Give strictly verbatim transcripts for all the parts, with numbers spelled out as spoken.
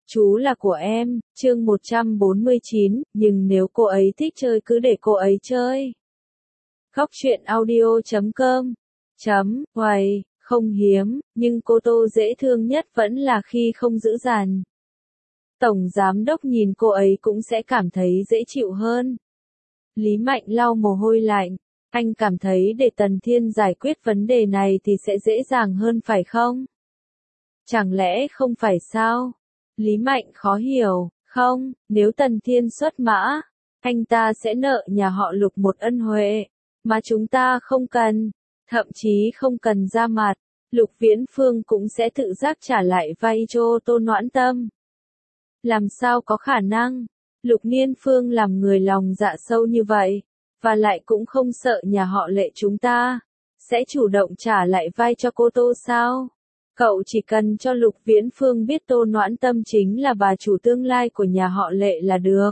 Chú là của em, chương một trăm bốn mươi chín, nhưng nếu cô ấy thích chơi cứ để cô ấy chơi. Góc truyện audio chấm com chấm hoài, không hiếm, nhưng cô Tô dễ thương nhất vẫn là khi không giữ dằn. Tổng giám đốc nhìn cô ấy cũng sẽ cảm thấy dễ chịu hơn. Lý Mạnh lau mồ hôi lạnh, anh cảm thấy để Tần Thiên giải quyết vấn đề này thì sẽ dễ dàng hơn phải không? Chẳng lẽ không phải sao? Lý Mạnh khó hiểu, không, nếu Tần Thiên xuất mã, anh ta sẽ nợ nhà họ Lục một ân huệ, mà chúng ta không cần, thậm chí không cần ra mặt, Lục Viễn Phương cũng sẽ tự giác trả lại vay cho Tô Noãn Tâm. Làm sao có khả năng, Lục Niên Phương làm người lòng dạ sâu như vậy, và lại cũng không sợ nhà họ Lệ chúng ta, sẽ chủ động trả lại vay cho cô Tô sao? Cậu chỉ cần cho Lục Viễn Phương biết Tô Noãn Tâm chính là bà chủ tương lai của nhà họ Lệ là được.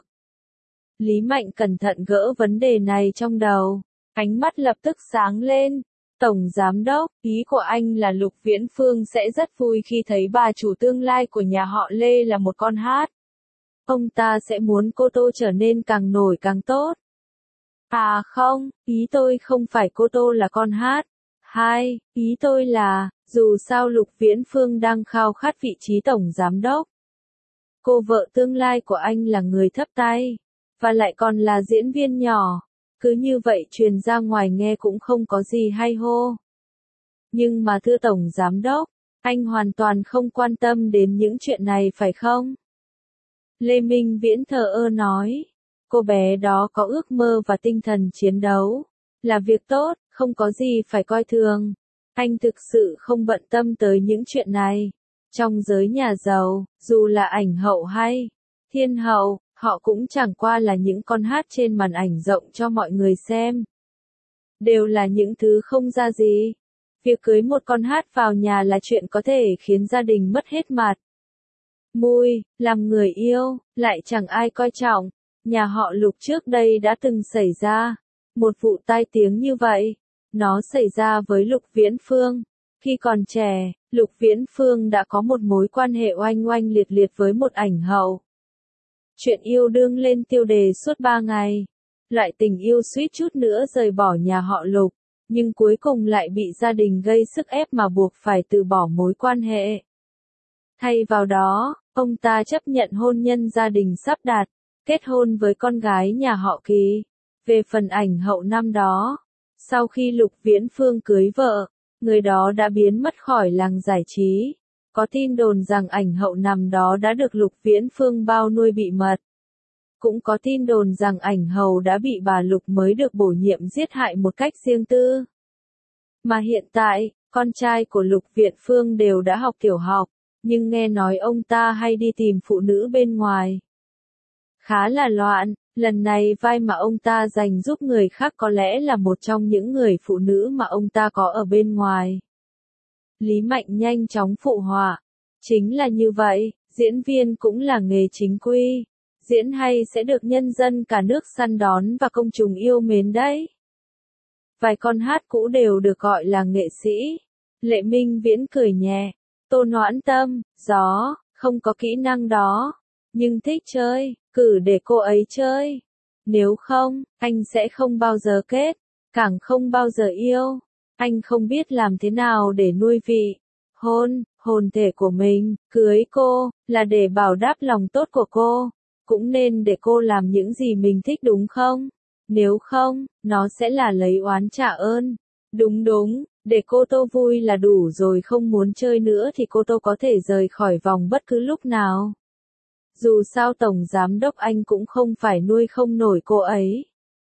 Lý Mạnh cẩn thận gỡ vấn đề này trong đầu, ánh mắt lập tức sáng lên. Tổng Giám Đốc, ý của anh là Lục Viễn Phương sẽ rất vui khi thấy bà chủ tương lai của nhà họ Lê là một con hát. Ông ta sẽ muốn cô Tô trở nên càng nổi càng tốt. À không, ý tôi không phải cô Tô là con hát. Hai, ý tôi là, dù sao Lục Viễn Phương đang khao khát vị trí tổng giám đốc. Cô vợ tương lai của anh là người thấp tay, và lại còn là diễn viên nhỏ, cứ như vậy truyền ra ngoài nghe cũng không có gì hay ho. Nhưng mà thưa tổng giám đốc, anh hoàn toàn không quan tâm đến những chuyện này phải không? Lê Minh Viễn thờ ơ nói, cô bé đó có ước mơ và tinh thần chiến đấu, là việc tốt, không có gì phải coi thường. Anh thực sự không bận tâm tới những chuyện này. Trong giới nhà giàu, dù là ảnh hậu hay thiên hậu, họ cũng chẳng qua là những con hát trên màn ảnh rộng cho mọi người xem. Đều là những thứ không ra gì. Việc cưới một con hát vào nhà là chuyện có thể khiến gia đình mất hết mặt mũi, làm người yêu, lại chẳng ai coi trọng. Nhà họ Lục trước đây đã từng xảy ra một vụ tai tiếng như vậy. Nó xảy ra với Lục Viễn Phương. Khi còn trẻ, Lục Viễn Phương đã có một mối quan hệ oanh oanh liệt liệt với một ảnh hậu. Chuyện yêu đương lên tiêu đề suốt ba ngày. Loại tình yêu suýt chút nữa rời bỏ nhà họ Lục, nhưng cuối cùng lại bị gia đình gây sức ép mà buộc phải từ bỏ mối quan hệ. Thay vào đó, ông ta chấp nhận hôn nhân gia đình sắp đặt, kết hôn với con gái nhà họ Kỳ. Về phần ảnh hậu năm đó, sau khi Lục Viễn Phương cưới vợ, người đó đã biến mất khỏi làng giải trí. Có tin đồn rằng ảnh hậu năm đó đã được Lục Viễn Phương bao nuôi bị mật. Cũng có tin đồn rằng ảnh hậu đã bị bà Lục mới được bổ nhiệm giết hại một cách riêng tư. Mà hiện tại, con trai của Lục Viễn Phương đều đã học tiểu học, nhưng nghe nói ông ta hay đi tìm phụ nữ bên ngoài. Khá là loạn, lần này vai mà ông ta dành giúp người khác có lẽ là một trong những người phụ nữ mà ông ta có ở bên ngoài. Lý Mạnh nhanh chóng phụ họa. Chính là như vậy, diễn viên cũng là nghề chính quy. Diễn hay sẽ được nhân dân cả nước săn đón và công chúng yêu mến đấy. Vài con hát cũ đều được gọi là nghệ sĩ. Lệ Minh Viễn cười nhẹ. Tô Noãn Tâm, gió, không có kỹ năng đó. Nhưng thích chơi, cử để cô ấy chơi. Nếu không, anh sẽ không bao giờ kết, càng không bao giờ yêu. Anh không biết làm thế nào để nuôi vị hôn, hồn thể của mình. Cưới cô, là để bảo đáp lòng tốt của cô. Cũng nên để cô làm những gì mình thích đúng không? Nếu không, nó sẽ là lấy oán trả ơn. Đúng đúng, để cô Tô vui là đủ rồi, không muốn chơi nữa thì cô Tô có thể rời khỏi vòng bất cứ lúc nào. Dù sao Tổng Giám Đốc anh cũng không phải nuôi không nổi cô ấy.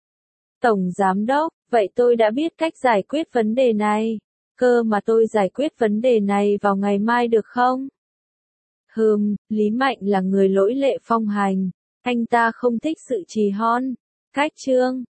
Tổng Giám Đốc, vậy tôi đã biết cách giải quyết vấn đề này. Cơ mà tôi giải quyết vấn đề này vào ngày mai được không? Hừm, Lý Mạnh là người lỗi lệ phong hành. Anh ta không thích sự trì hoãn. Cách chương